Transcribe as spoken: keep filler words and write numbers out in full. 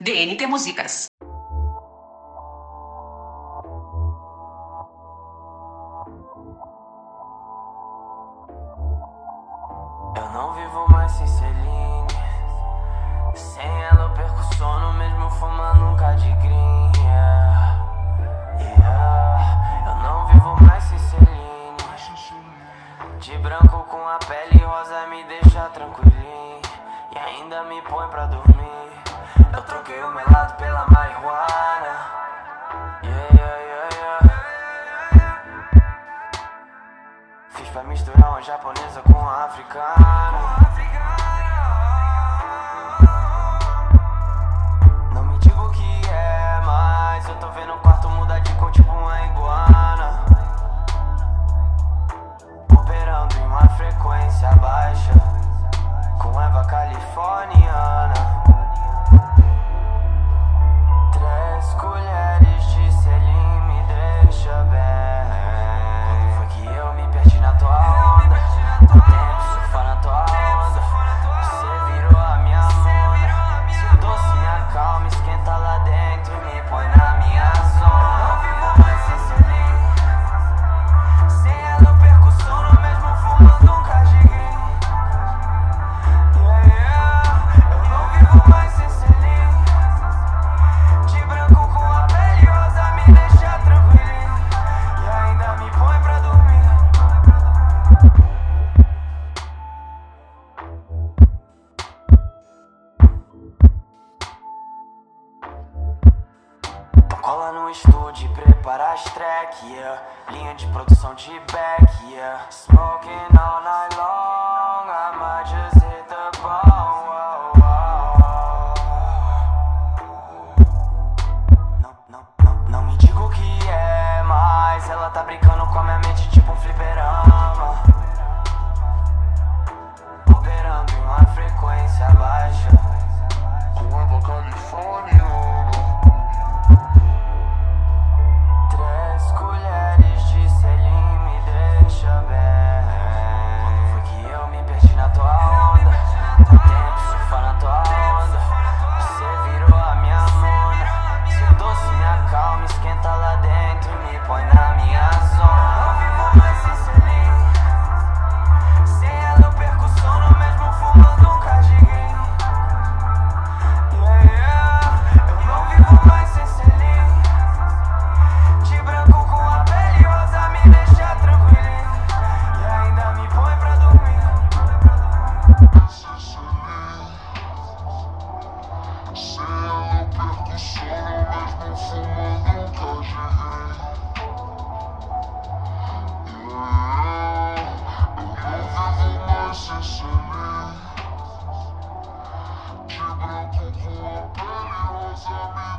D N T Músicas. Eu não vivo mais sem Celine. Sem ela eu perco o sono, mesmo fumando um K de green. Yeah. Yeah. Eu não vivo mais sem Celine. De branco com a pele rosa me deixa tranquilinho. E ainda me põe pra dormir. Eu troquei o melado pela marihuana. Yeah, yeah, yeah, yeah. Fiz pra misturar uma japonesa com uma africana. Não me diga o que é, mas eu tô vendo o quarto mudar de cor tipo uma iguana. Operando em uma frequência baixa, com erva californiana. Três colheres de selim me deixa bem. Quando foi que eu me perdi na tua onda? Dá tempo surfar na tua onda. Você virou a minha mona. Seu doce me acalma, esquenta lá dentro e me põe na minha zona. Não vivo mais sem selim. Sem ela eu perco o sono, mesmo fumando um K de green. Yeah, yeah. Eu não vivo mais sem selim. De branco com a pele rosa me deixa tranquilinho. E ainda me põe pra dormir. Cola no estúdio e prepara as track, yeah. Linha de produção de back, yeah. Smoking all night long, I might just hit the bone. Whoa, whoa. Não, não, não, não me diga o que é, mas ela tá brincando com a minha mente tipo um fliperama. Operando em uma frequência baixa, com erva californiana. Três colheres de selim me deixa bem. Quando foi que eu me perdi na tua onda? Dá tempo surfar na tua onda. Você virou a minha mona. Seu doce me acalma, esquenta lá dentro e me põe na minha zona. Não vivo mais sem selim. Sem ela eu perco o sono, mesmo fumando um K de green. Yeah, yeah. Eu não vivo mais sem selim. De branco com a pele rosa me deixa tranquilinho. E ainda me põe pra dormir. Sem ela eu perco o sono, mesmo fumando um K de green. Yeah. Eu não vivo mais sem selim. De branco com a pele rosa me